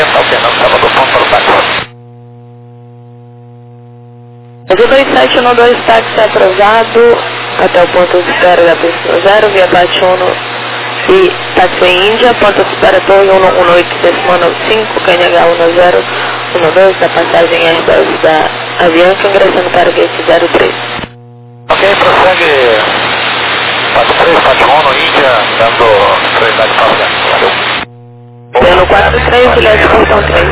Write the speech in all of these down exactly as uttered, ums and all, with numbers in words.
Tá ok, não, Salvador, ponto para o táxi. dois sete um dois, táxi atrasado até o ponto de espera da pista zero, via parte um e táxi Índia, ponto de espera Torre um um oito, décimo nove cinco, K N H um zero um dois, da passagem Airbus da Avianca, ingressando para o gate zero três. Ok, prossegue quatro três, parte um no Índia, dando prioridade para o valeu. Piano quatro três, Juliette, portão três.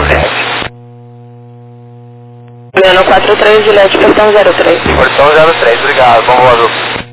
Piano quatro três, Juliette, portão zero três. Portão zero três, obrigado, bom voo.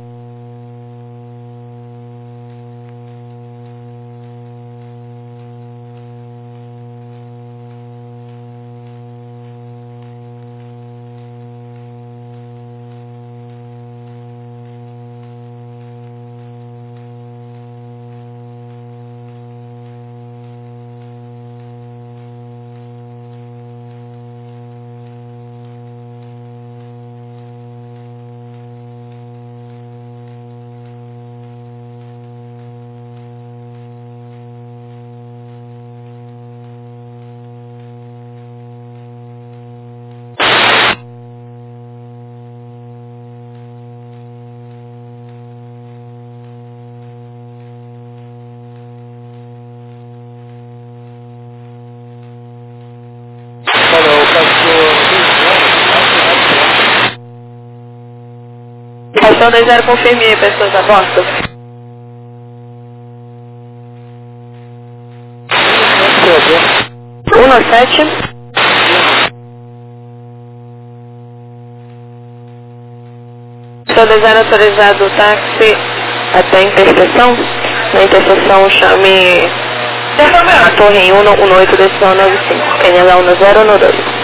Passou dois zero, confirme, pessoas a bordo. um sete. Passou dois zero, autorizado o táxi até a interseção. Na interseção chame a Torre um um oito, decisão nove cinco, K N H um zero um dois.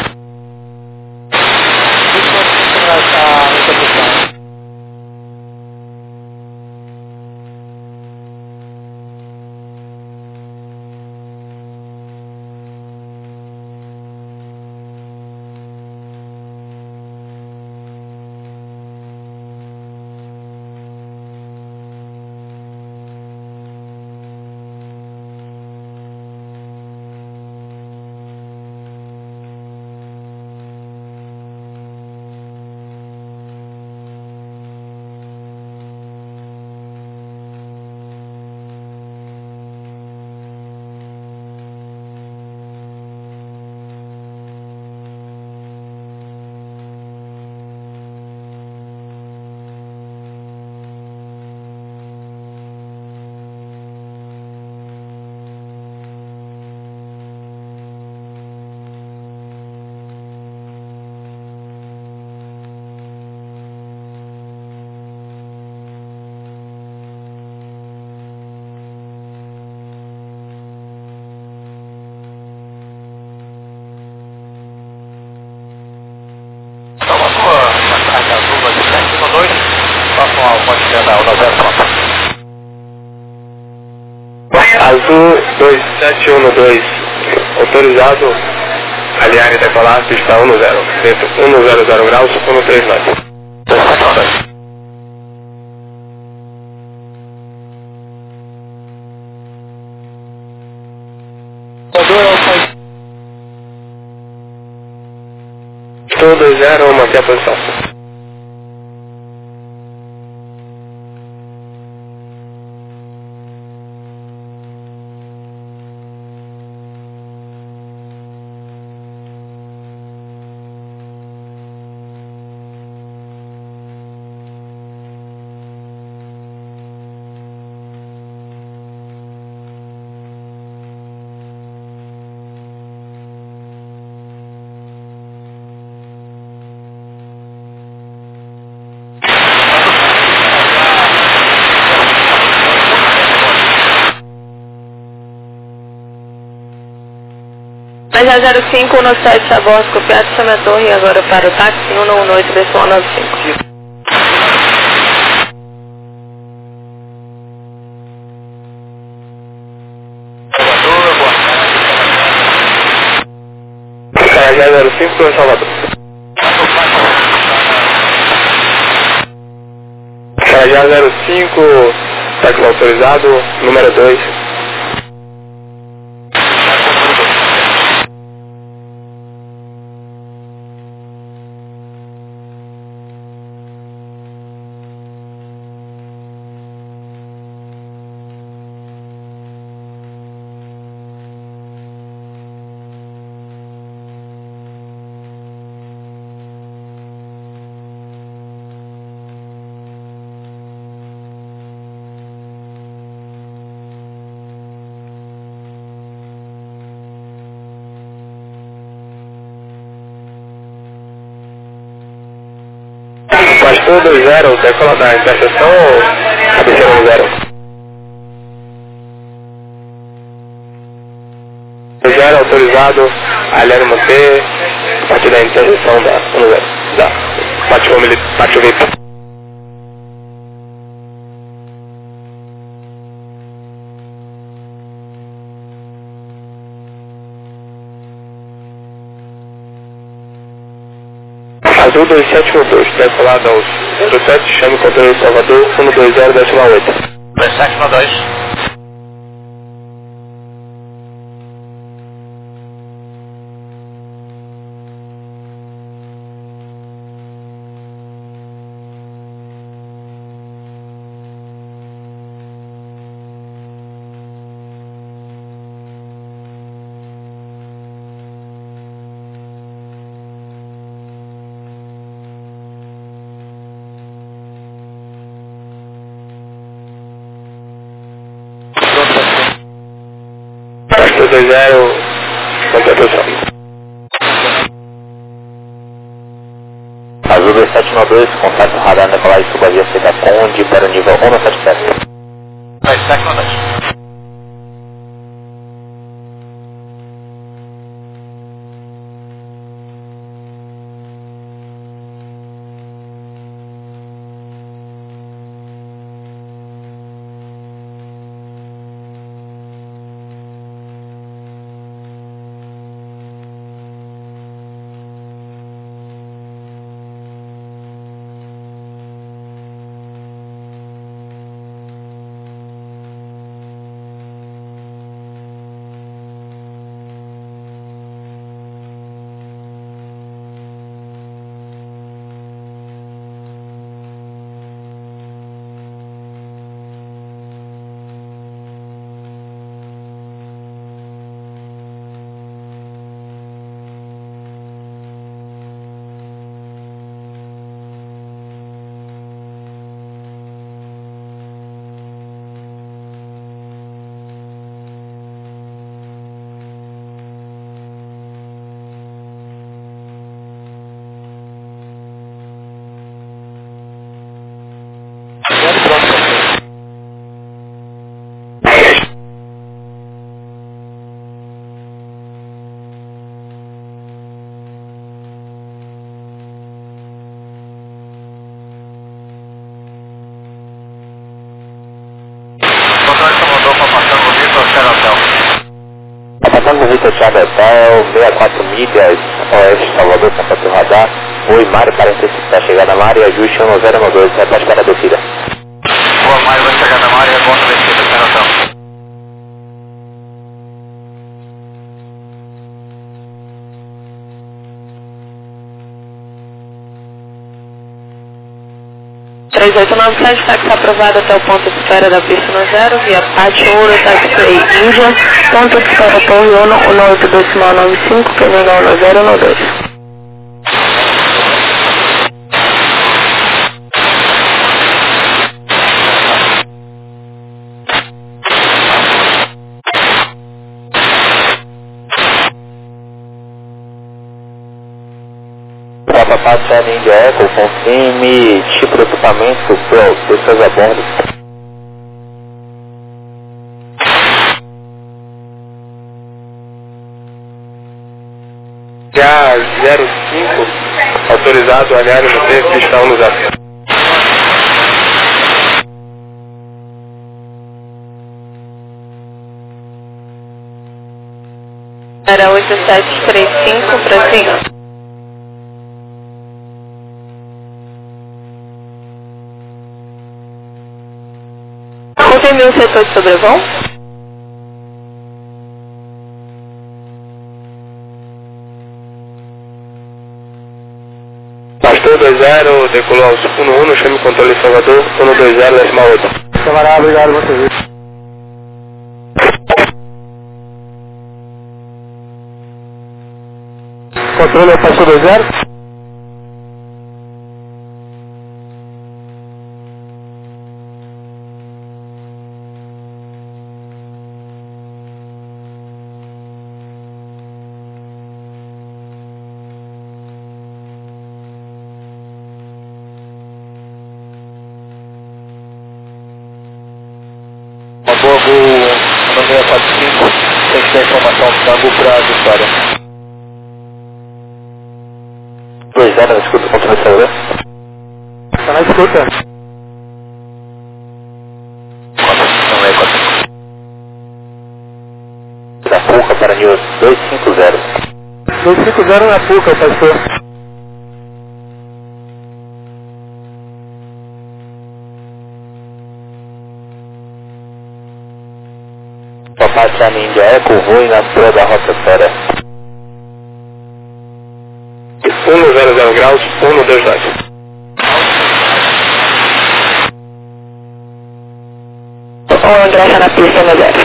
Azul dois sete um dois, autorizado aliar e decolar, pista um zero, dentro um zero zero graus, um três nove. Estou dois zero, manter a posição. Mas zero cinco no sete a bordo, copiado, chama a torre agora para o táxi um um oito, decisão nove cinco. K H zero cinco para Salvador. K H zero cinco, táxi autorizado, número dois. Pastor dois zero, decola da interseção ou cabeceira no zero? dois zero, autorizado, aliado manter, a partir da interseção da um zero, da pátio militar, pátio V I P. Azul dois sete um dois, decolado aos zero sete, chame o controle de Salvador, um dois zero, decimal oito. dois sete um dois. Pastor dois zero, contratação. Azul dois sete um dois, contato radar Nicolai Subadia Seda Conde para o nível um sete sete. dois sete um dois. Passando Vitor Thiago Hotel, sessenta e quatro milhas, Oeste Salvador, contato radar. Oi, Mário, para antecipar a chegada na área, ajuste um zero um dois, repete para a descida. Boa, Mário, vai chegar na área, reporta a descida, sem noção. três oito nove sete, táxi aprovado até o ponto de espera da pista no zero, via Pátio Ouro, táxi Índia, ponto de espera Torre Uno, um oito decimal nove cinco, pneu um zero um dois. Papa Pátio Índia Eco, confirme tipo de equipamento, pessoas a bordo. Já zero cinco, autorizado, aliado, manter, pista um zero. Era oito sete três cinco para cima. Confirme o setor de sobrevoo. Pastor dois zero, decolou ao um um, chame o controle de Salvador, um dois zero, decimal oito. Camarada, obrigado, você. Controle, passou dois zero. a informação Tango para Vitória. dois zero, na escuta, controle de celular. Está na escuta. Não é quatro. Da Puca para News dois cinco zero. dois cinco zero na Puca, pastor. Papai Charlie India Eco, voe na altura da rota fora. um zero zero graus, um dois dois. Ou ingressa na pista no zero.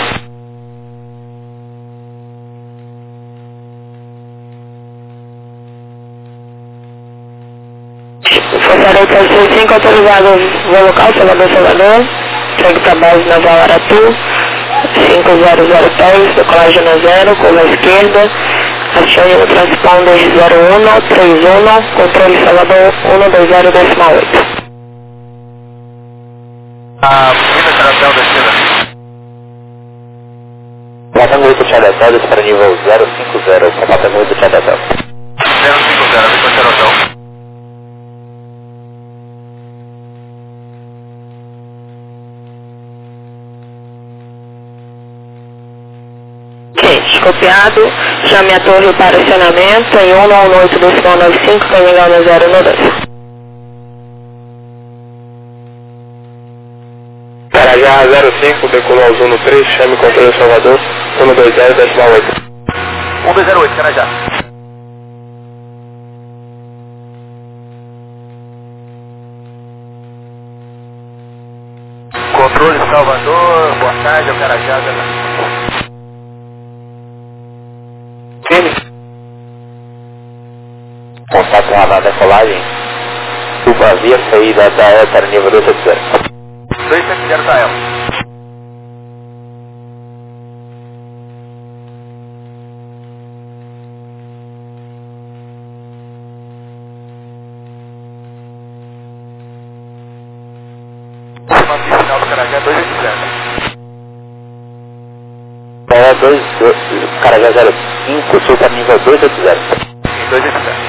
Força oito seis cinco, autorizado voo local, Salvador, Salvador. Segue para base naval Aratu. cinco zero zero dez, decolagem no zero, curva à esquerda. Acione no transponder zero um três um, controle Salvador um dois zero decimal oito. Ah, Minas Tração descida. Patango oito Charlie Hotel, para nível zero cinco zero, Patango oito Charlie Hotel. zero cinco zero, Minas Tração. Copiado, chame a torre para acionamento em um nove oito decimal nove cinco, caminhão no zero um dois. Carajá zero cinco, decolou ao Zuno três, chame controle Salvador, um dois zero decimal oito. um dois zero oito, Carajá. Controle Salvador, boa tarde, é o Carajá zero cinco. Contato com a radar decolagem. Suba via saída da E L para nível dois sete zero. dois sete zero da E L. O final do Carajá dois oito zero. É dois, Carajá zero cinco, sul para nível dois oito zero. dois oito zero.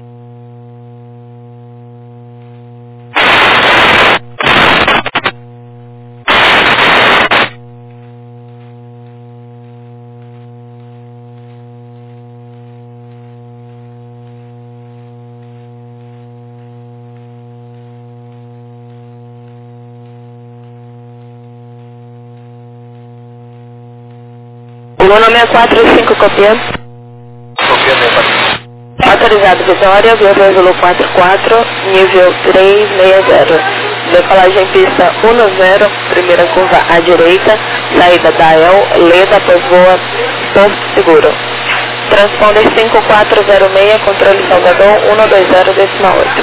Luna sessenta e quatro cinco, copiando. Copiando aí, Autorizado Vitória, voo Zulu quatro quatro, nível três seis zero. Decolagem pista um zero, primeira curva à direita, saída da E L, Leda, pois voa Porto Seguro. Transponder cinco quatro zero seis, controle Salvador um dois zero decimal oito.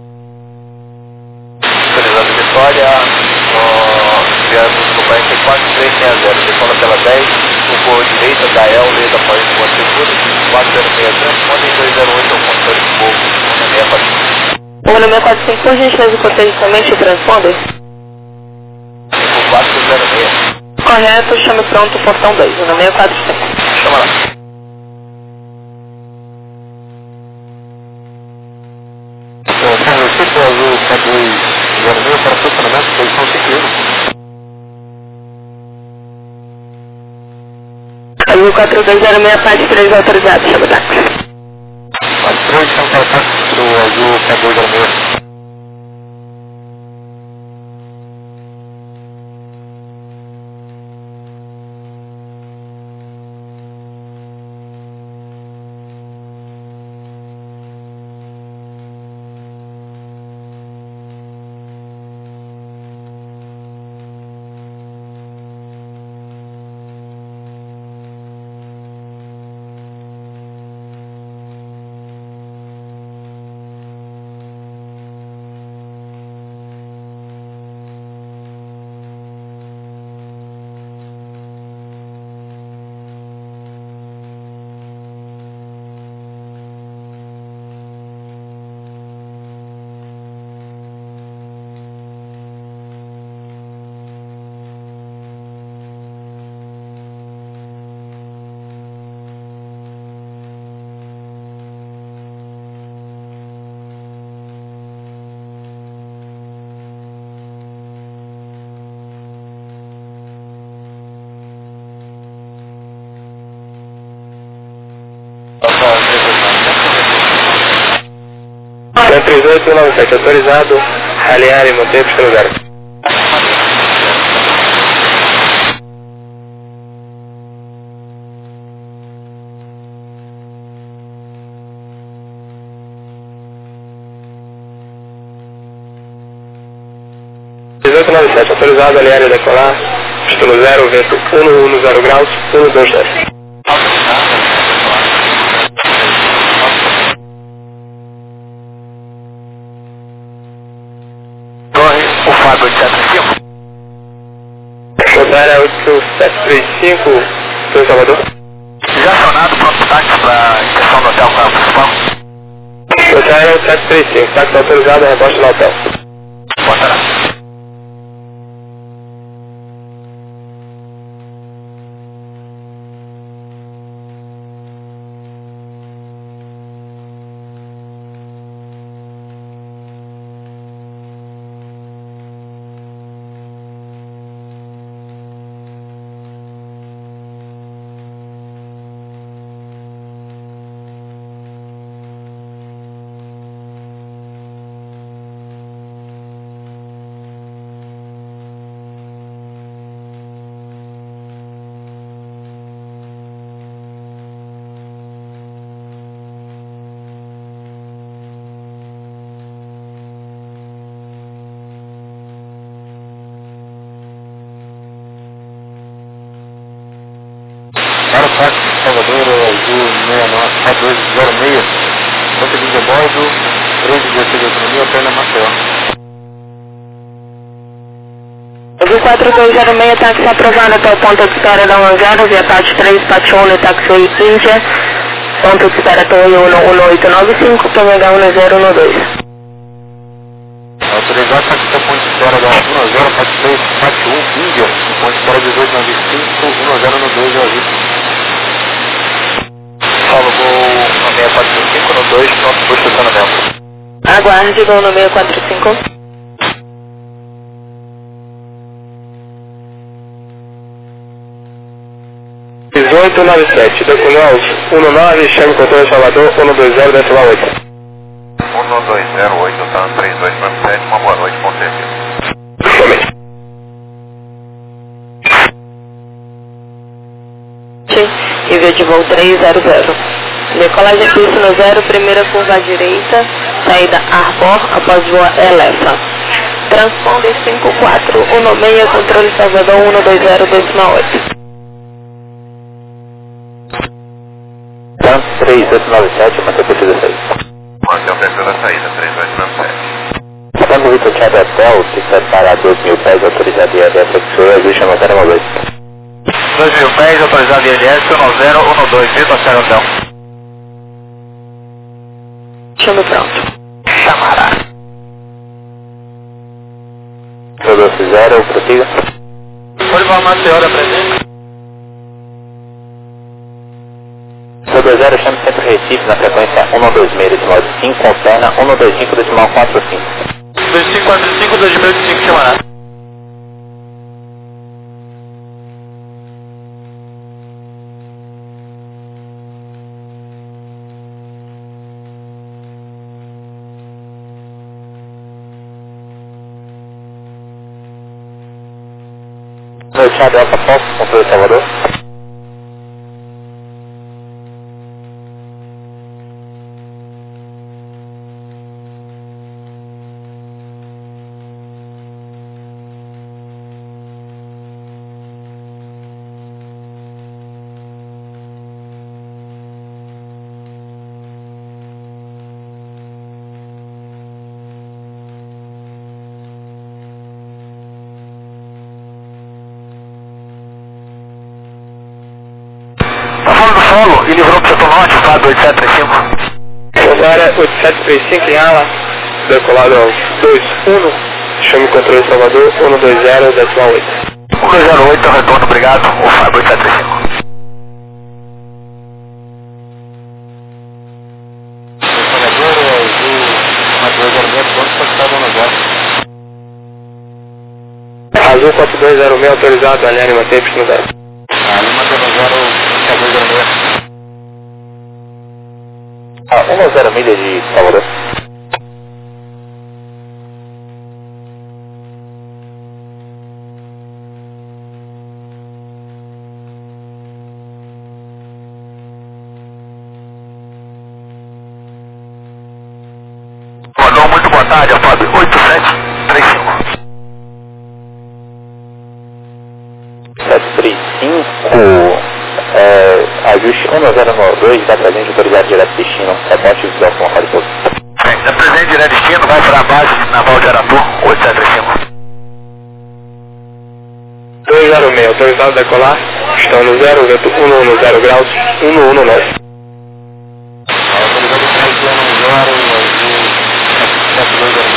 Autorizado Vitória, viemos no quarenta e quatro três seis zero, decola pela dez, curva direita da E L, Leda, pós Porto Seguro, quatro zero seis, transponder dois zero oito, ao controle de voo, um seis quatro cinco. O número sessenta e quatro, por gentileza, consegue somente o transponder? cinco quatro zero seis. Correto, chame pronto, portão dois, o número sessenta e quatro. Chama lá. Carlos, você foi azul K dois zero seis para funcionamento, posição cinco um. Azul quatro dois zero seis, parte três autorizado, chama lá. Parte três, então, para o azul K dois zero seis. três oito nove sete, autorizado, alinhar e manter pista no zero. três oito nove sete, autorizado, alinhar e decolar, pista no zero, vento um um zero graus, um dois zero. O Fábio oito sete três cinco. Rotária oito sete três cinco, São Salvador. Já acionado pronto táxi para inserção do hotel com a principal. Rotária oito sete três cinco, táxi autorizado, rebote no hotel. Botará. Para o táxi de Salvador, azul seis nove dois zero seis, ponto de a bordo, três dezesseis de autonomia, perna Maceió. Azul quatro dois zero seis, táxi aprovado até o ponto de espera da um zero, via parte três, parte um, táxi Índia, ponto de espera Torre um um oito nove cinco, P H um zero um dois. Autorizado táxi até o ponto de espera da um zero, parte três, parte um, Índia, ponto de espera dezoito nove cinco, um zero um dois, Azul. Paulo, voo no seis quatro cinco no dois, pronto para o estacionamento. Aguarde, voo no seis quatro cinco. dezoito nove sete, Decunaus um nove, chame controle Salvador, um dois zero, decimal oito. um dois zero oito, tá três oito nove sete, uma boa noite, ponto certeza. Somente. E via de voo três zero zero. Decolagem pista no zero, primeira curva à direita, saída Arbor, após voa Elefa. Transponder cinco quatro um seis, controle Salvador um dois zero, decimal oito. Trans três oito nove sete, mantém por dezesseis. Mantém o perfil da saída, três oito nove sete. Estamos Vitor Thiago Hotel, pista para dois mil pés, autorizado I L S X-Ray, azul chama zero um dois. dois mil pés, autorizado I L S um zero um dois, Vitor Thiago Hotel. Chame pronto. Samará. doze zero, prossiga. Pode informar a senhora presente? doze zero, chame Centro Recife na frequência um dois seis, decimal cinco, concerna um dois cinco, decimal quatro cinco. dois cinco quatro cinco, dois mil e cinco, chamará. Oi, Thiago Alfa Fox, controle Salvador. Solo e livrou para o setor norte, Fábio oito sete três cinco. Rotária oito sete três cinco em ala, decolado aos dois um, chame controle Salvador um dois zero, decimal oito. um dois zero oito, retorno, obrigado, o Fábio oito sete três cinco. Salvador, azul quatro dois zero seis, ponto de espera da um zero. Azul quatro dois zero seis, autorizado, alinhar e manter pista no zero. Ali mantém no zero, quatro dois zero seis. Ah, um zero milha de Salvador. boa tarde, Fábio. oito sete três cinco. sete três cinco, é, ajuste um zero nove dois, dá presente autorizado direto destino, rebote visual com local de pouso. Dá presente direto destino, vai para a base naval de Aratu, oito sete três cinco. dois zero seis, autorizado a decolar, estão no zero, vento cento e dez graus, cento e dezanove. Autorizado três zero zero, sete dois zero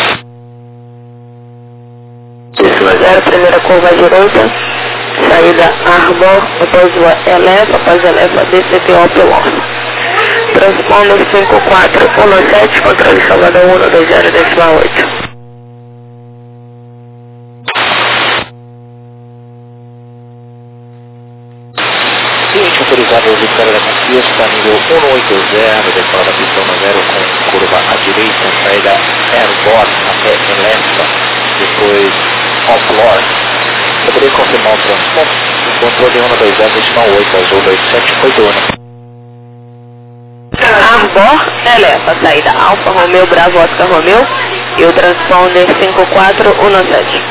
seis. Décima zero, primeira curva à direita, saída Arbor, após o Eleva, após Eleva, D C P O Pelon. Transponder cinco quatro um sete, controle Salvador um dois zero, decimal oito. Cliente autorizado a vitória da conquista, nível um oito zero, decola da pista um zero com curva à direita, saída Airbor até Eleva, depois Off-Lord. Poderia confirmar o transporte? Controle um dois zero, decimal oito, azul dois sete oito um. Arbor, Eleva, saída Alfa Romeo, Bravo Oscar Romeo e o transponder cinco quatro um sete.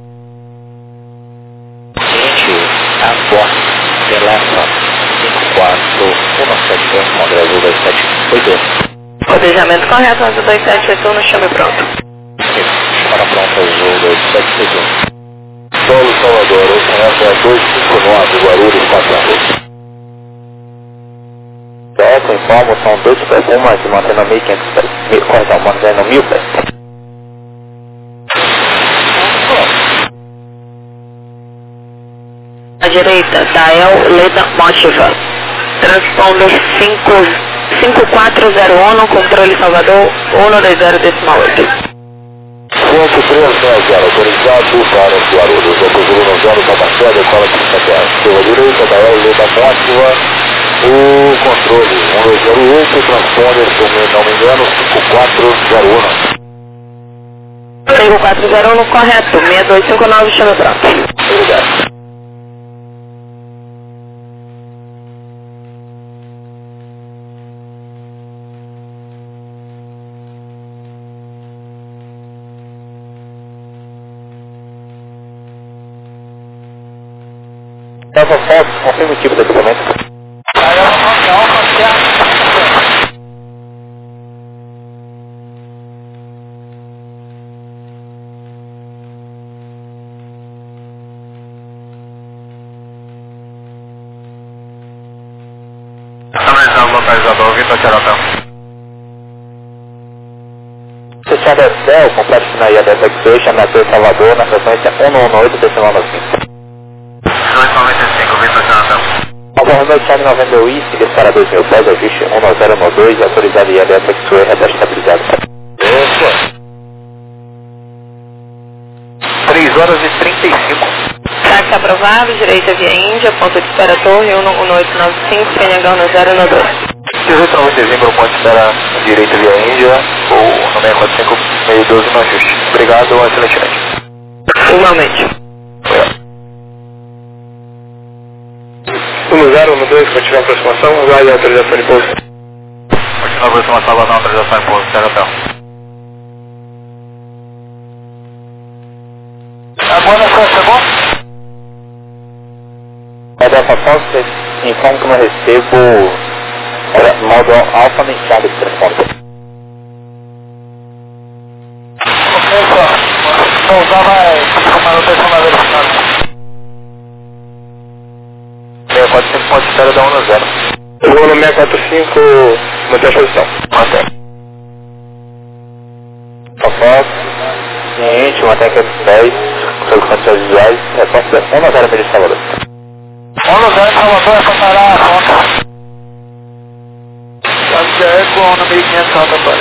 Cliente Arbor, Eleva, cinco quatro um sete, transponder azul dois sete oito um. Codejamento correto, azul dois sete oito um, no chame pronto. Para pronto, azul dois sete oito um. Solo Salvador, oito dois cinco nove, Guarulhos, quatro zero. Certo, informo, são dois perfumas de mantendo mil e quinhentos pés. Mil, correção, mantendo mil pés. À direita, Dael Leda Motiva. Transponder cinco quatro zero um, controle Salvador um dois zero, decimal oito. Ponto três zero, autorizado para os Guarulhos. Depois do um zero, Tabacé, decola de Itaquera. Pela direita, da Leda Mótiva, o controle um dois zero oito, transponder, se eu não me engano, cinco quatro zero um. cinco quatro zero um, correto, seis dois cinco nove, chame pronto. Obrigado. Nova Fox, confirma o tipo de equipamento. Analisando o localizador, Vitor Xerotel. Fechado é Céu, completo na I A D S X ameaçou Salvador, na frequência um um oito, decimal nove cinco. dois noventa e cinco, Vitor Xerotel. Alfa Romeo Charlie noventa e oito, seguido para dois mil pés, ajuste um zero um dois, autorizado I A D S X reta estabilizado. Opa! três horas e trinta e cinco. Táxi aprovado, direita via Índia, ponto de espera torre um um oito nove cinco, P N H no zero um dois. dezoito nove dezembro, ponto de espera direita via Índia, ou no seis quatro cinco, meio doze no ajuste. Obrigado, excelente noite. Igualmente. um zero um dois, continua a aproximação, aguarde a autorização de pouso. Continua a aproximação, aguardando a autorização em pouso, Xerotel. Agora só chegou? É da Fox, informo que não recebo era, modo alfa nem chave de transponder. Ok, só. Pousar vai com manutenção na velocidade. seis quatro cinco, ponto de espera da um zero. Eu vou no seis quatro cinco, manter a posição. Mantém. Fox, ciente, uma técnica de dez, sobre condições visuais, resposta um zero milhas de Salvador. um zero, Salvador, é para parar a rota. Já é com no mil e quinhentos alta para.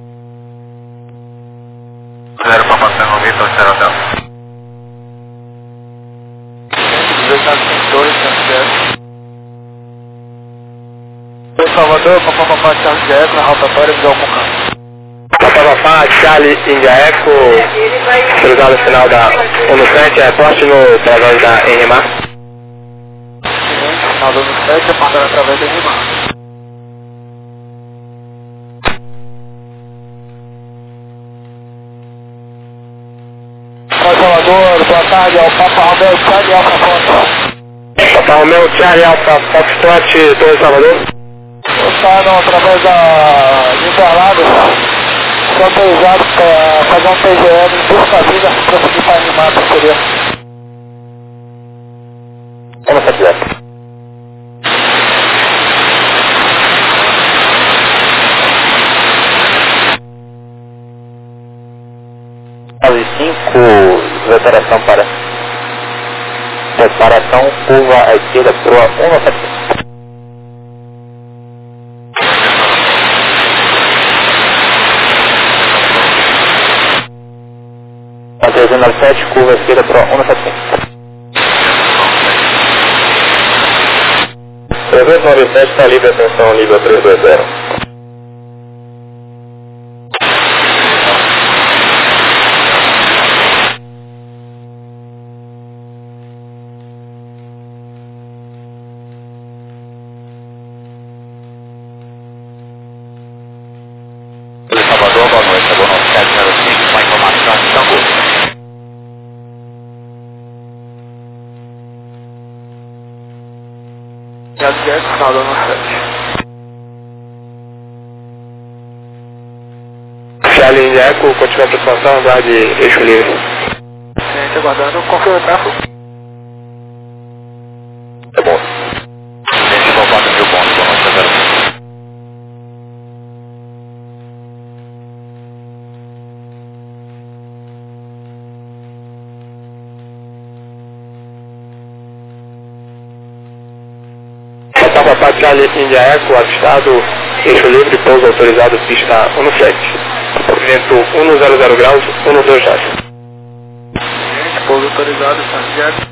Zero para passar no Vitor, Xerotel. Salvador, papapá, Charlie de Eco, na rotatória de Alcocã. Papapá, Charlie, India Eco, cruzado final da um sete, é poste no travão da N M A. Final do sete, apontando através da N M A. Charlie Alpha, Papa Romeo, Charlie Alpha Fox. Papa Romeo, Charlie Alpha, Foxtrot, Torre Salvador. Está não, através da de Interlagos, foi autorizado para fazer um P G L em Buscavila, para seguir para animar a parceria. Vamos ativar. nove cinco, preparação para preparação, curva à esquerda, proa um nove sete. trezentos e noventa e sete, curva à esquerda, proa um nove sete cinco. trezentos e noventa e sete, está livre, atenção, nível trezentos e vinte. Salvador, boa noite, Salvador nove sete zero cinco, uma informação de Istambul. Gabriel, Salvador nove sete. Charlie India Eco, continua a aproximação, aguarde eixo livre. Gente, aguardando, confirma o tráfego. Tá bom. Gente, vou quatro mil pontos, boa noite, zero cinco. Papa Charlie India Eco, avistado, eixo livre, pouso autorizado, pista um sete. Vento cento graus, um dois nove. Gente, pouso autorizado, está certo.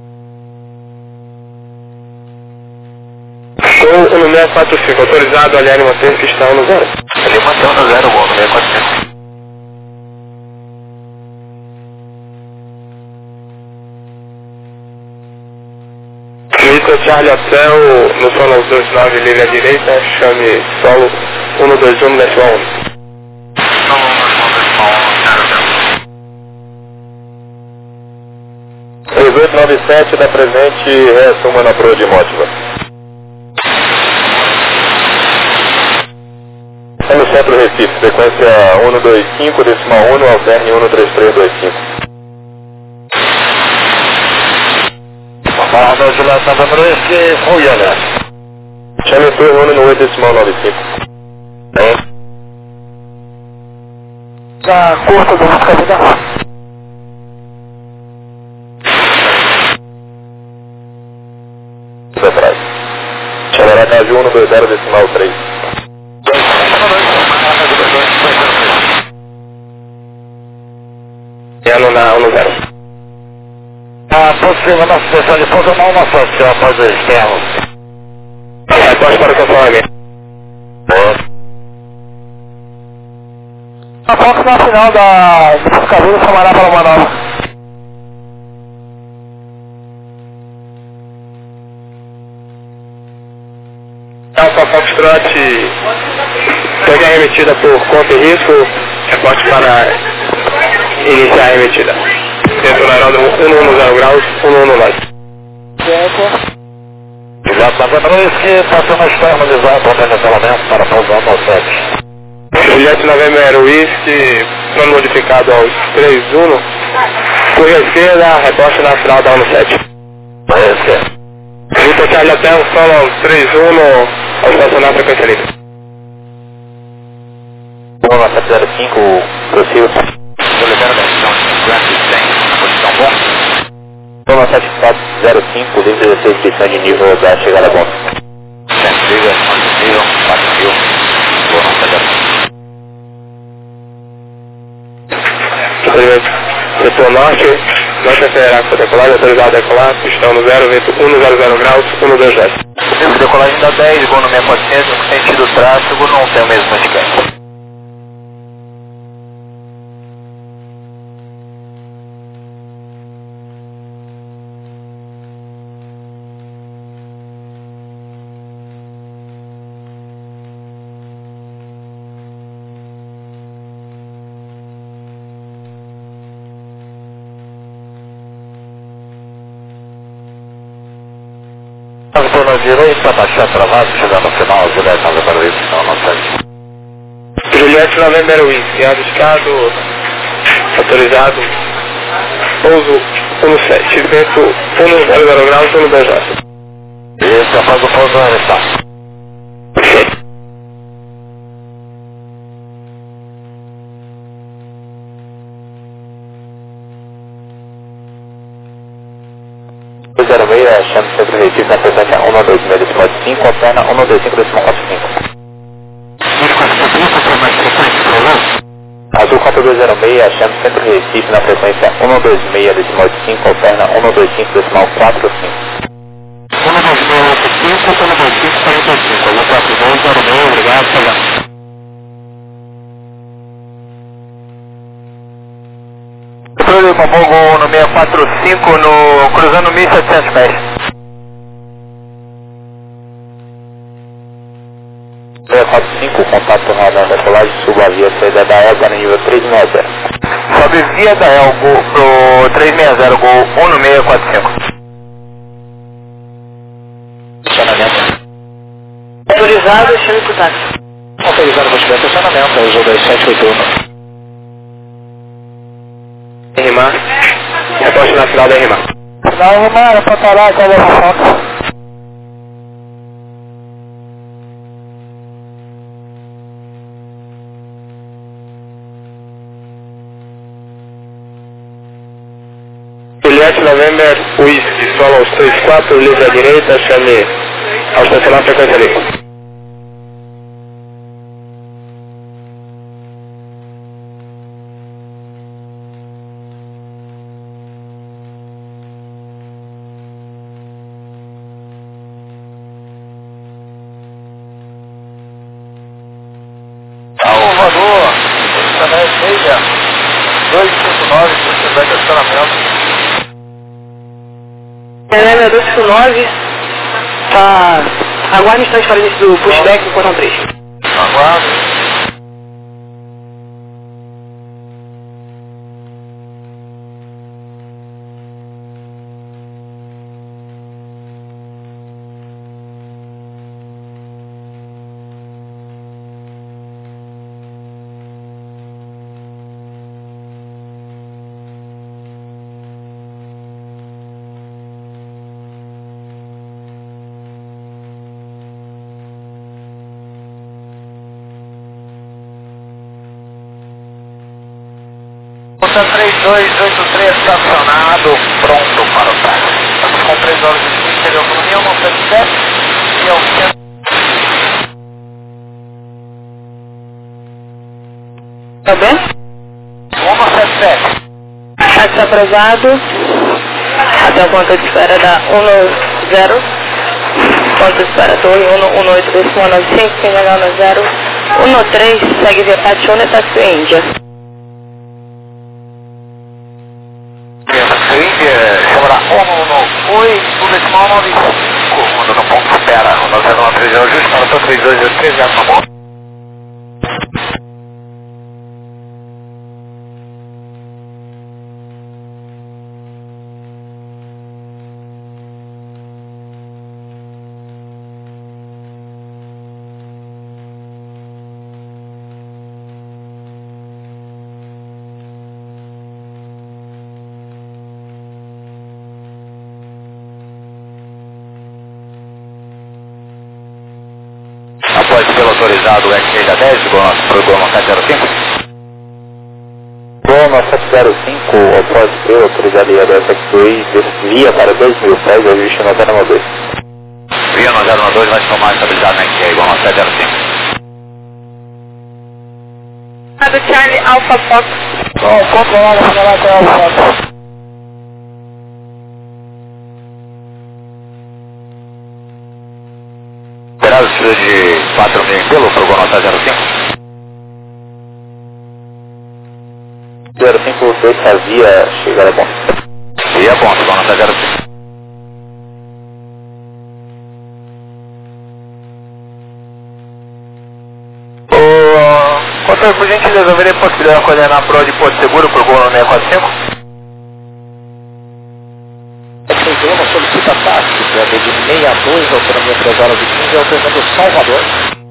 Gol um seis quatro cinco, autorizado, aliar e manter, pista um zero. Ali mantém um zero, gol, seis quatro cinco. Vitor Charlie Hotel, no solo dois nove, livre à direita, chame solo um dois um, décima um. trezentos e noventa e sete, da presente, reassuma na proa de Mótiva. É no centro Recife, frequência um dois cinco, decimal um, alterne um três três dois cinco. Barra de lá, Santa Francisco, Ruiana. Chame turno no oito decimal nove cinco. Na curta do Buscavila. Atrás. Chamará Caju um dois zero decimal três. Ano na um zero. A possível na sucessão de pouso não na sucessão após o externo. Resposta para o cancelamento. A Fox na final da Buscavila chamará para uma nova. Alfa Foxtrot, pega a remetida por conta e risco, reporte para iniciar a remetida. Dentro do aeródromo cento e dez graus, cento e dez. Certo. Já está vendo que passando a externalizar também no cancelamento para pousar no sete. Juliette November Whisky, plano modificado aos três um, curva esquerda, reporte na final da um sete. Parece. Vitor Charlie Hotel, solo três um, ao estacionar frequência livre. Boa noite, zero cinco, prossigo. Solicitando atenção, cinquenta e cem, posição bom. Boa noite, sete quatro zero cinco, livre dezesseis, descrição de nível da chegada bom. Centro liga, nível, quatro mil, boa noite, zero cinco. Setor norte, norte acelerar para decolagem, autorizado a decolar, pistão no zero, vento cento graus, cento e dez. Tempo de decolagem da dez, voo no seis quatrocentos, no sentido tráfego, não tem o mesmo indicante. na direita, baixar travado, chegar no final, Juliette November Whisky, não, não sei. Juliette November Whisky, avisado, autorizado, pouso um sete, vento um zero zero graus, um B J. Isso, após o pouso na direção. zero seis, chame centro Recife na frequência um dois seis decimal cinco, alterna um dois cinco decimal quatro cinco. Azul quatro dois zero seis, chame centro Recife na frequência um dois seis decimal cinco, alterna um dois cinco decimal quatro cinco. um dois seis oito cinco, um dois cinco quarenta e cinco, Azul quatro dois zero seis, obrigado, chegando. Controle Combogo no seis quatro cinco, no, cruzando mil e setecentos pés. seis quatro cinco, contato radar da decolagem, suba a via saída da Elba no nível três seis zero. Sobe via da Elba pro três seis zero, gol um no seis quatro cinco. Estacionamento. Autorizado, chame pro táxi. Autorizado, vou tiver estacionamento, uso dois sete oito um. R M A, reposte na final da R M A. Não, R M A, era pra parar, qual é a foto? Juliette November Whisky, solo aos três quatro, livre à direita, chame ao estacionar frequência ali. Salvador, estacionamento meia, dois cinco nove, você vai estacionamento. Helena dois cinco nove, tá. Aguarde instantes para início do pushback no portão três. Aguardo. três dois oito três estacionado, pronto para o táxi. Estamos com três horas de pista de autonomia, um sete sete e ao centro. Tá bem? um sete sete. Táxi aprovado. Até o ponto de espera da um zero. Ponto de espera torre um um oito decimal nove cinco, quem legal no zero. um três, segue via Pationa e táxi Índia. Câmara um um oito decimal nove cinco, quando no ponto espera, no zero nove três zero, justo para o três dois oito três zero, tá bom. Após pelo autorizado o X seis dez, programa sete zero cinco. Programa sete zero cinco, após pelo autorizado I A D S X via para dois mil pés, ajuste no zero dois. Via no zero dois vai tomar estabilidade na X seis, igual a sete zero cinco. Do Charlie Alpha Fox. Bom, controlado, controlado, controlado. Esperado precisa de quatro mil pelo programa sete zero cinco. zero cinco dois fazia chegar a ponto. Via ponto, programa sete zero cinco. Controle, por gentileza, haveria possibilidade de coordenar pro de Porto Seguro, programa seis quatro cinco? Esse programa solicita Delta Táxi, P B de sessenta e dois, autonomia três horas e quinze, alternando Salvador.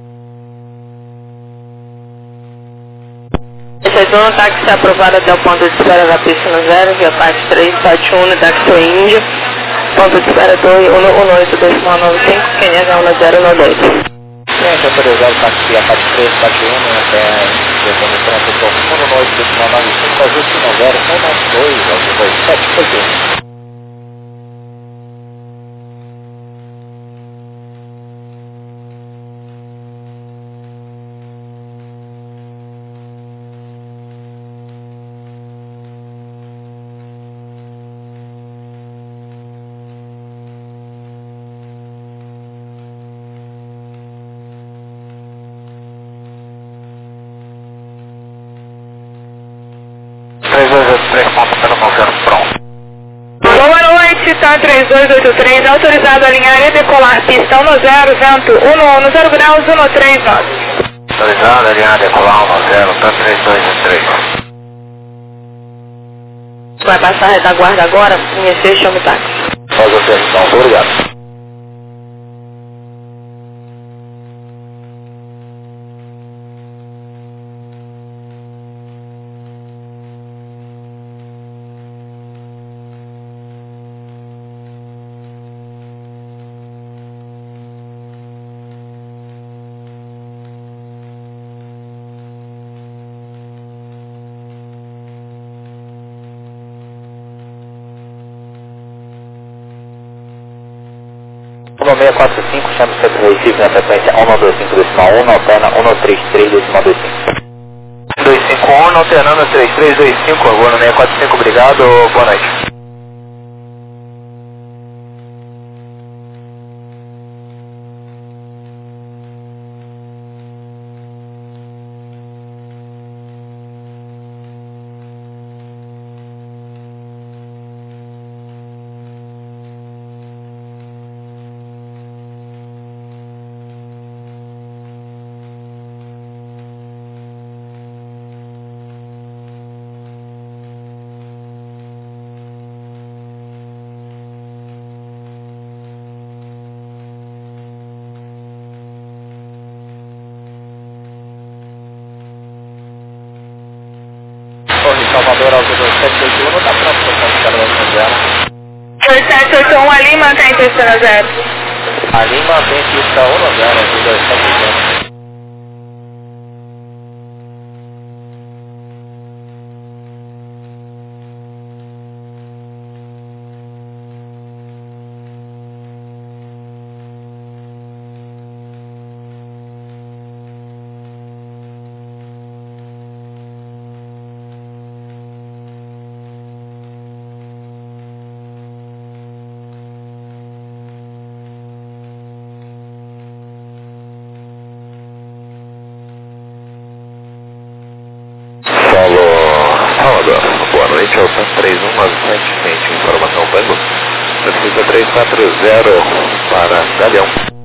sessenta e um, táxi aprovado até o ponto de espera da pista no zero, via parte três, parte um, táxi Índia, ponto de espera Torre um um oito decimal nove cinco, Kenya Gama zero nove dois. Gente, autorizado táxi a parte três, parte um, até descendo trânsito um um oito decimal nove cinco, ajuste no zero um nove dois, aos dois sete oito um. três dois oito três, ponto pelo novembro, pronto. Boa noite, tá três dois oito três, autorizado a alinhar e decolar pista um zero, vento um um zero graus, um três nove. Autorizado, alinhar, decolar um zero, tá três dois oito três. Vai passar a retaguarda agora, conhecer, chame o táxi. Faz a permissão, muito obrigado. um seis quatro cinco, chama o centro Recife na frequência um dois cinco decimal um, alterna um três três decimal dois cinco. dois cinco um, alternando três três dois cinco, agora no seis quatro cinco, obrigado, boa noite. Salvador, alto dois sete oito um, está pronto para o cara da zero. dois sete oito um, ali mantém pista no zero. Ali mantém pista um no zero, alto dois sete oito um. Salvador, boa noite, é o Sam três um nove sete, sente informação Tango, precisa três quatro zero para Galeão.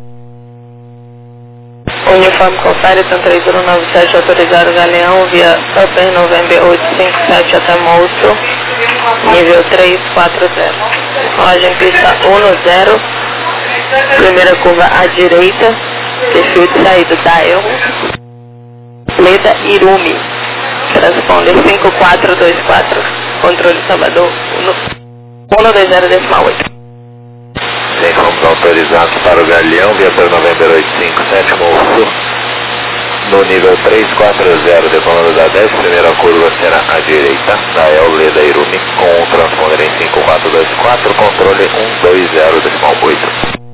Uniforme confere, Sam três um nove sete, autorizado Galeão, via Upper November oito cinco sete até Moço, nível três quatro zero. Rolagem pista um zero, primeira curva à direita, perfil de saída da Elmo, Leda Irumi. Transponder cinco quatro dois quatro, controle Salvador um dois zero decimal oito. Sim, fomos autorizados para o Galeão, viatura November oito cinco sete, Moço, no nível três quatro zero, decolando da dez, primeira curva será à direita, na El Leda Irumi, com o transponder em cinco quatro dois quatro, controle um dois zero decimal oito.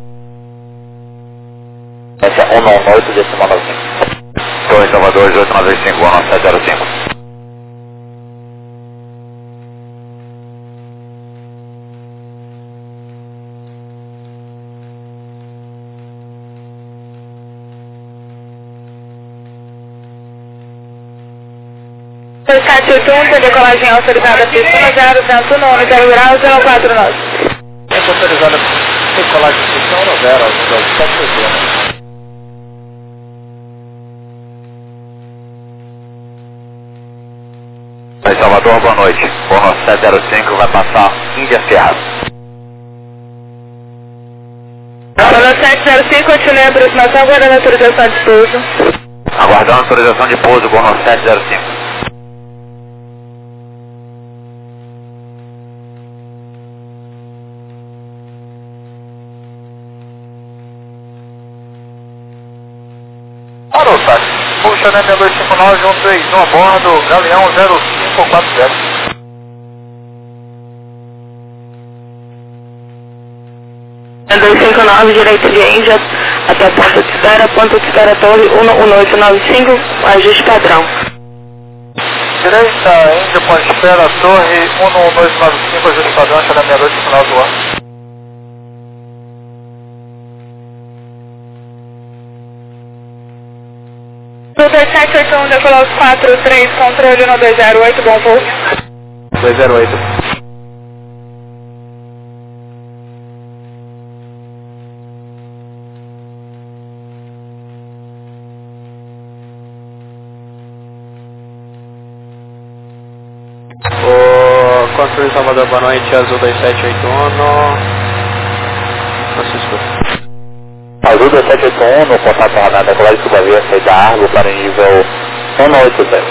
Essa é um oito decimal nove cinco. Torre Salvador oito nove cinco um nove sete zero cinco. dois sete oito um, tem decolagem autorizada pista um zero, vento um zero graus, zero quatro nove. É autorizada decolagem pista um zero, alto dois sete oito um. Salvador, boa noite. Bono sete zero cinco vai passar Índia Serra. Zona sete zero cinco, continue a aproximação, aguardando autorização de pouso. Aguardando autorização de pouso, Gono sete zero cinco. Alô, Sati. Puxa, né, dois cinco nove um três um a bordo, Galeão zero cinco quatro zero. dois cinco nove, direito de Índia, até a ponta de espera, ponta de espera Torre um um oito nove cinco, ajuste padrão. Direita, Índia, ponto de espera, Torre um um dois nove cinco, ajuste padrão, chegando meia-noite no final do ano. dois sete oito um, decolou quatro três, controle um dois zero oito, bom voo. dois zero oito. O Controle Salvador, boa noite, Azul dois sete oito um, Francisco. Azul dois sete oito um, no contato radar da Colégio Subavia, saída Argo para o nível um oito zero.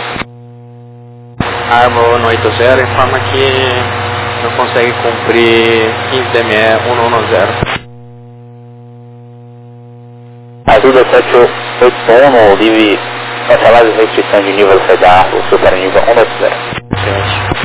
Armo um oito zero, informa que não consegue cumprir quinze D M E um um zero. Azul dois sete oito um, no livre, cancelado restrição de nível saída Argo, para o nível um oito zero. Excelente.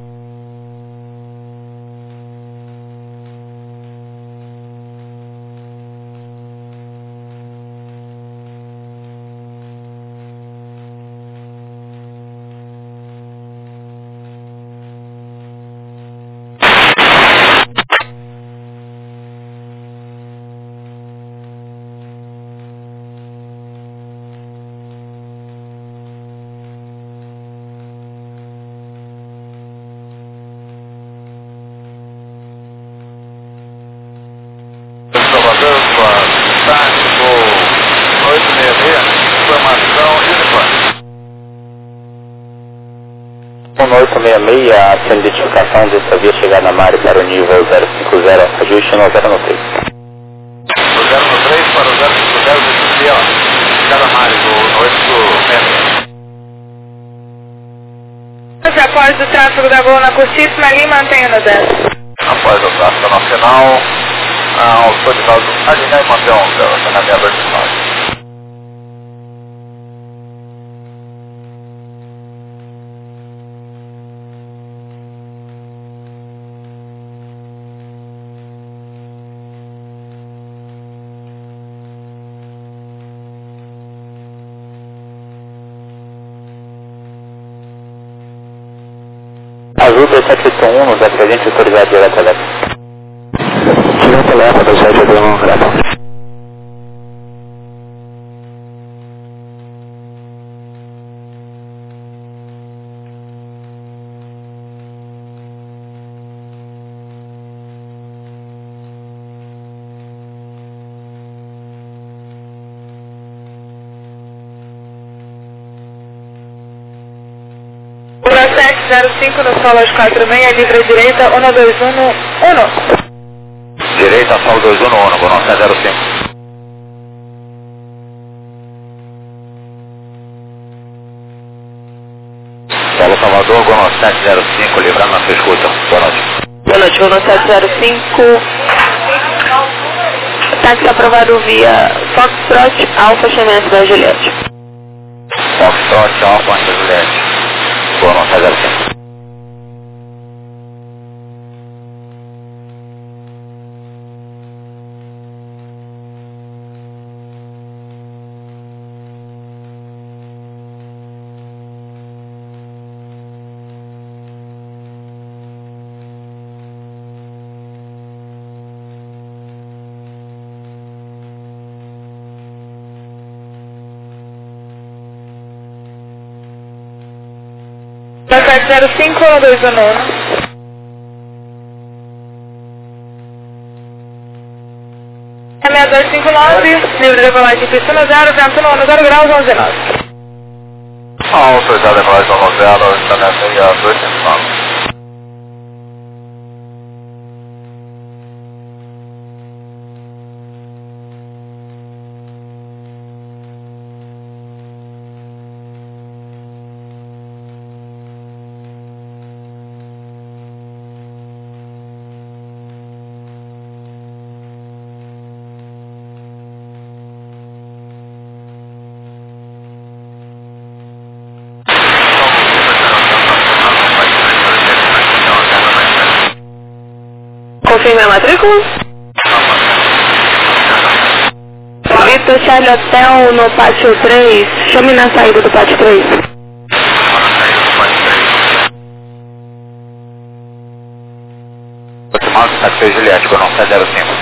Salvador, tático oito seis seis, informação e um oito seis seis, a sua identificação dessa via chegar na Mari para o nível zero cinco zero, ajuste no zero três. do zero três para o zero cinco zero do dia, cada Mari do oito seis seis. Após o tráfego da Gol na Curtíssima, ali mantenha no dez. Após o tráfego nacional, autorizado alinhar e manter a onda na minha velocidade. Azul dois sete oito um, nos apresente autorizado direto elétrico. Direto elétrico dois sete oito um, grava. sete zero cinco no solo às quatro e meia, livre à direita, um dois um um. Direita, solo dois um um, Gono sete zero cinco. Solo Salvador, Gono sete zero cinco, livrando na sua escuta. Boa noite. Boa noite, Gono sete zero cinco. Táxi aprovado via Foxtrot, Alfa, Xemense da Juliette. Foxtrot, Alfa, da Juliette. Gono sete zero cinco. sete zero cinco, um dois um um. É seis dois cinco nove, livre de decolagem pista zero, vento no zero graus, onze nove. Autorizado decolagem no zero, está na meia dois cinco nove. Confirme a matrícula. Vitor Charlie Hotel no pátio três. Chame na saída do pátio três. Aproximado, táxi Juliette, Coronel sete zero cinco.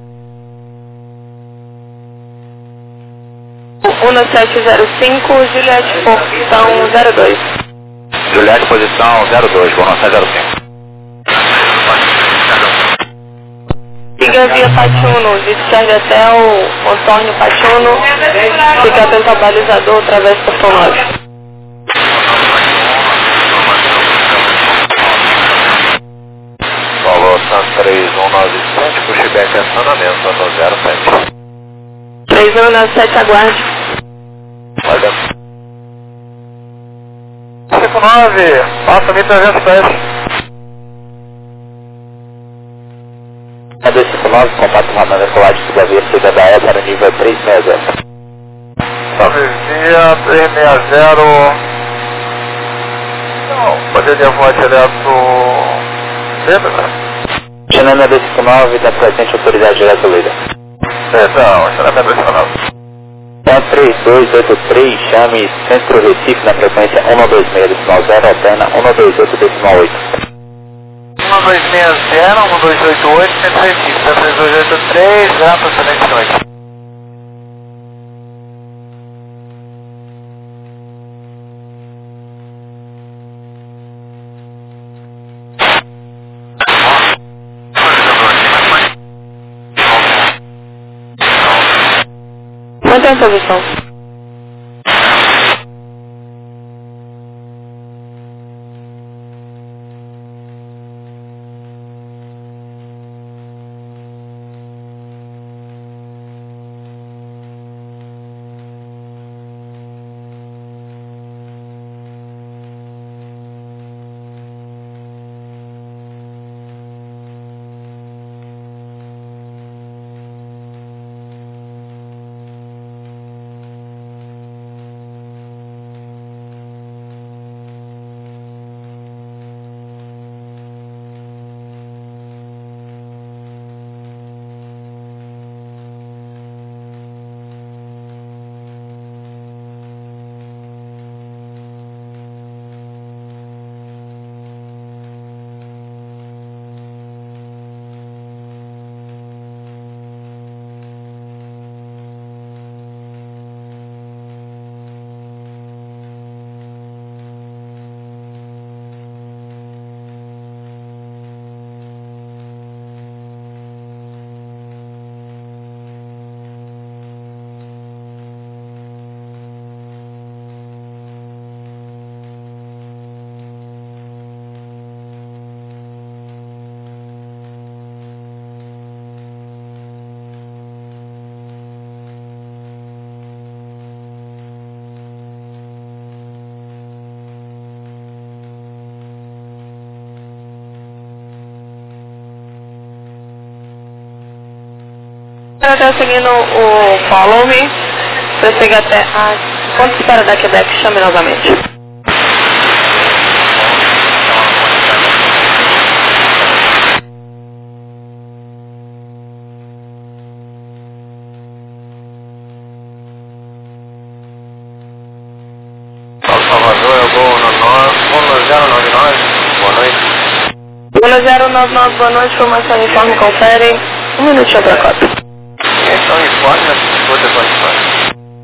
um sete zero cinco, Juliette, posição zero dois. Juliette, posição zero dois, Coronel sete zero cinco. Siga via Patiuno, Vitor Charlie Hotel, Antônio Patiuno, fica atento ao balizador através do portão nove. Falou Santa três um nove sete, pushback acionamento, ano zero sete. três um nove sete, aguarde. Vai dentro. cinco nove, passa mil trezentos pés. A dois cinco nove, contato Ramana Nicolás de Gavia, C D H E para o nível três seis zero. Travessia três seis zero. Não, poderia voar direto. Lembra, né? Xanana dois cinco nove, da presente autoridade direta líder. Então, Xanana dois cinco nove. um três dois oito três, chame Centro Recife na frequência um dois seis decimal zero, alterna um dois oito decimal oito. um dois seis zero, um dois oito oito, Centro Recife, três dois oito três, grato, excelente noite. Mantenha a posição. Eu estou seguindo o Follow Me, prossiga até a... Quanto espera da Quebec? Chame novamente. Salvador, eu vou no zero nove nove, boa noite. um zero nove nove, boa noite, formação informe, confere. Um minutinho para a cópia. Então, informe, vou ter condições.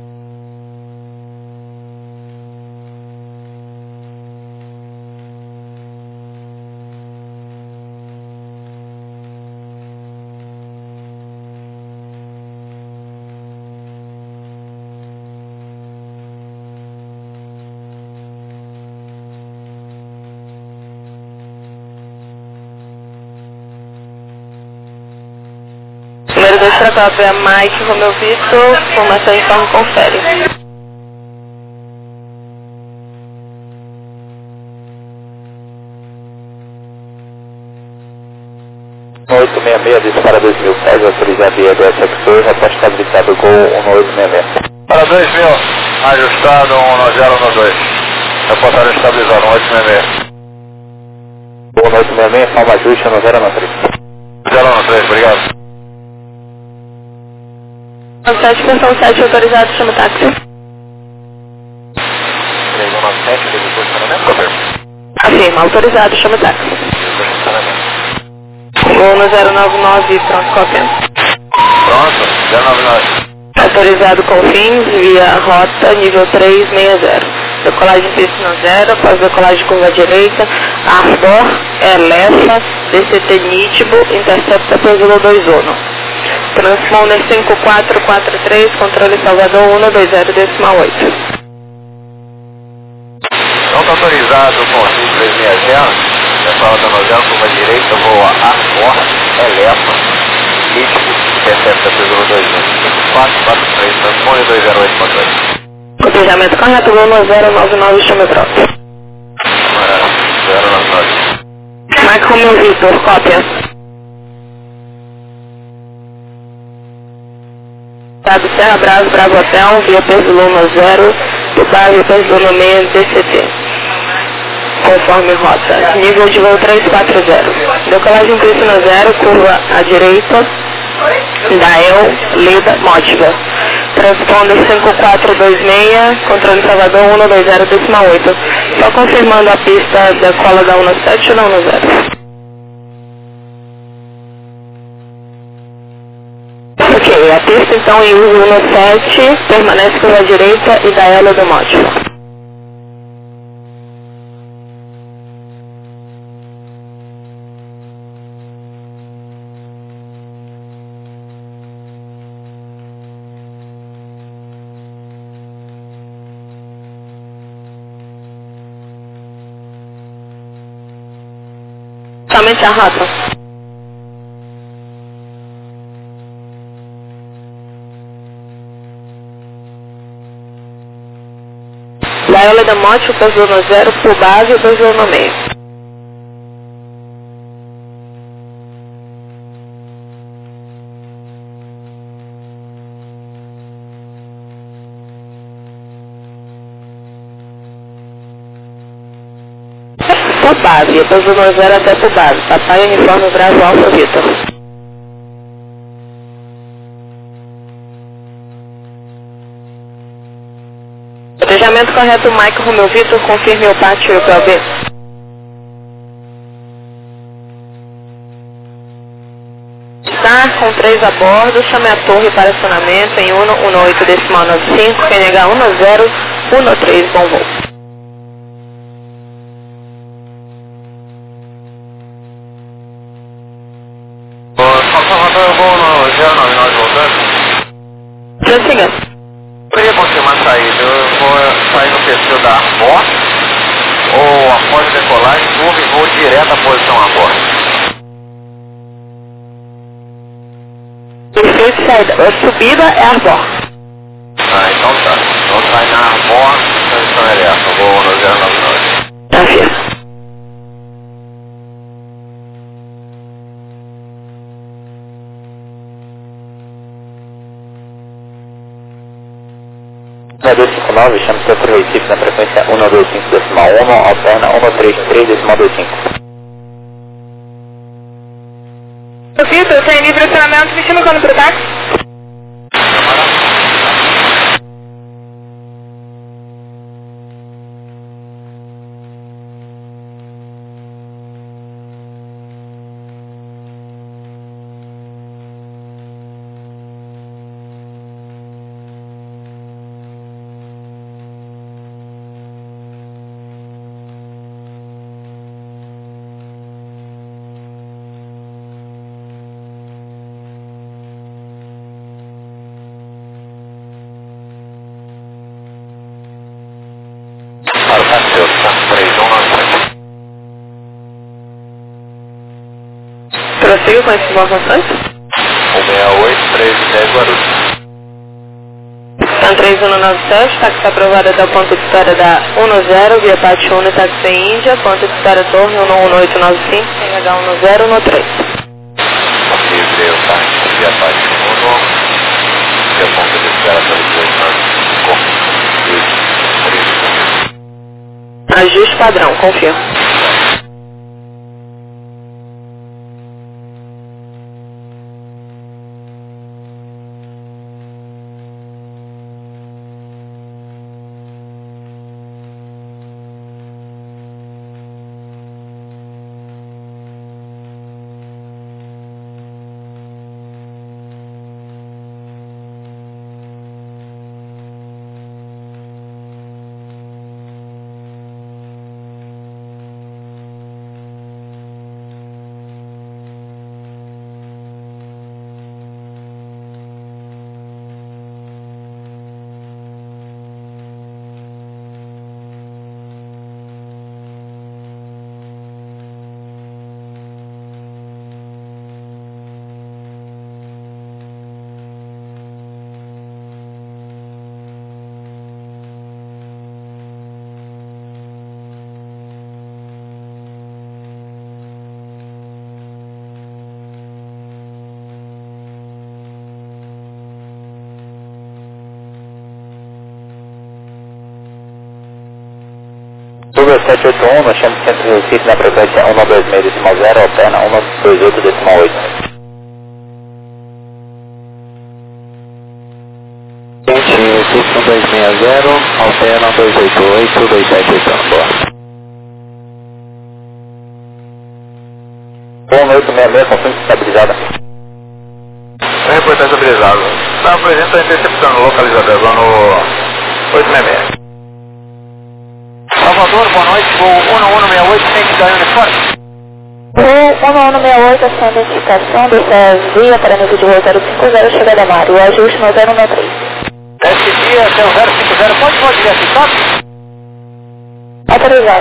Número dois para a cópia, Mike Romeu Vitor, formação informe, confere. oito seis seis, disse para dois mil pés, autorizado I D S X, reposta estabilizado Gol um oito seis seis. Para dois mil, ajustado um zero um dois. Reportagem estabilizada um oito seis seis. um oito seis seis, forma ajuste um zero nove três. zero um três, obrigado. sete, pensão sete, autorizado, chama o táxi. três um nove sete, liga o estacionamento, confirma. Afirma, autorizado, chama o táxi. Liga o estacionamento. Gol no zero nove nove, pronto, cópia. Pronto, zero nove nove. Autorizado com fins, via rota nível três seis zero. Decolagem piscina zero, após decolagem curva direita, Arbor, Elefa, D C T nítido, intercepta pelo dois um. Transponder cinco quatro quatro três, controle Salvador um dois zero decimal oito. Não está autorizado com cinco três seis zero. Pessoal da novela, curva direita, voa Arbor, Elefa, nítido, intercepta pelo dois um. cinco quatro quatro três, transponder dois zero oito controle. Cotejamento correto, gol no zero nove nove, chama próprio. zero nove nove. Mike Romeo Vitor, cópia. Estado Serra Bravo, Bravo Hotel, via Pesuluma zero, Dubai, Pesuluma seis, D C T. Conforme rota. Nível de voo três quatro zero. Decolagem piscina zero, curva à direita, Dael, Leda, Mótiva. Transponder cinco quatro dois seis, controle Salvador um dois zero decimal oito. Só confirmando a pista da cola da um sete ou da um zero. Ok, a pista então em uso um sete, permanece pela direita e da ela do Mótiva. Somente a rota. Laiola da Mote, pousou no zero, por base, pousou no meio. Por base, pousou no zero até por base. Papai, uniforme, Bravo, Alfa, Vitor. Cotejamento correto, Mike Romeu Vitor, confirme o pátio e o P L B. Estar com três a bordo, chame a torre para acionamento em um um oito decimal nove cinco, Q N H um zero um três, bom voo. Salvador, eu vou no zero nove nove voltando. Prossiga. Poderia confirmar a saída? Eu vou sair no perfil da Arbor ou após decolagem, curva e vou direto à posição Arbor. Perfil de saída. A subida é Arbor. Ah, então tá. Então sai na Arbor, posição é essa. Eu vou no zero nove nove. Tá firme. dois cinco nove, chame centro Recife na frequência um dois cinco decimal um, alterna um três três decimal vinte e cinco. Vitor, tem livre acionamento, me chama quando pro táxi? Para o Castelo, tá? três um nove sete. Prossiga com as informações. um seis oito três dez Guarulhos. São três um nove sete, táxi aprovado até o ponto de espera da um zero, via Pátio um, táxi Índia, ponto de espera Torre um um oito nove cinco, Q N H um zero um três. Livre o táxi via Pátio um, via ponto de espera pelo dois nove cinco. Ajuste padrão, confirmo. Google sete oito um, nós temos centro de Recife na frequência um nove dois seis decimal zero, alterna um nove dois oito decimal oito. Recife um dois seis zero, alterna dois oito oito, dois sete oito, boa. um oito seis seis, confirma estabilizada. Reportagem estabilizado. Está apresenta a interceptando localizador lá no oito seis seis. Salvador, boa noite, voo um um seis oito, tem que dar uniforme. Voo um um seis oito, essa identificação dessa via para nível de voo zero cinco zero, chegada a Mário, ajuste no zero um três. S D, até o zero cinco zero, pode pode ver aqui, sabe? Autorizado.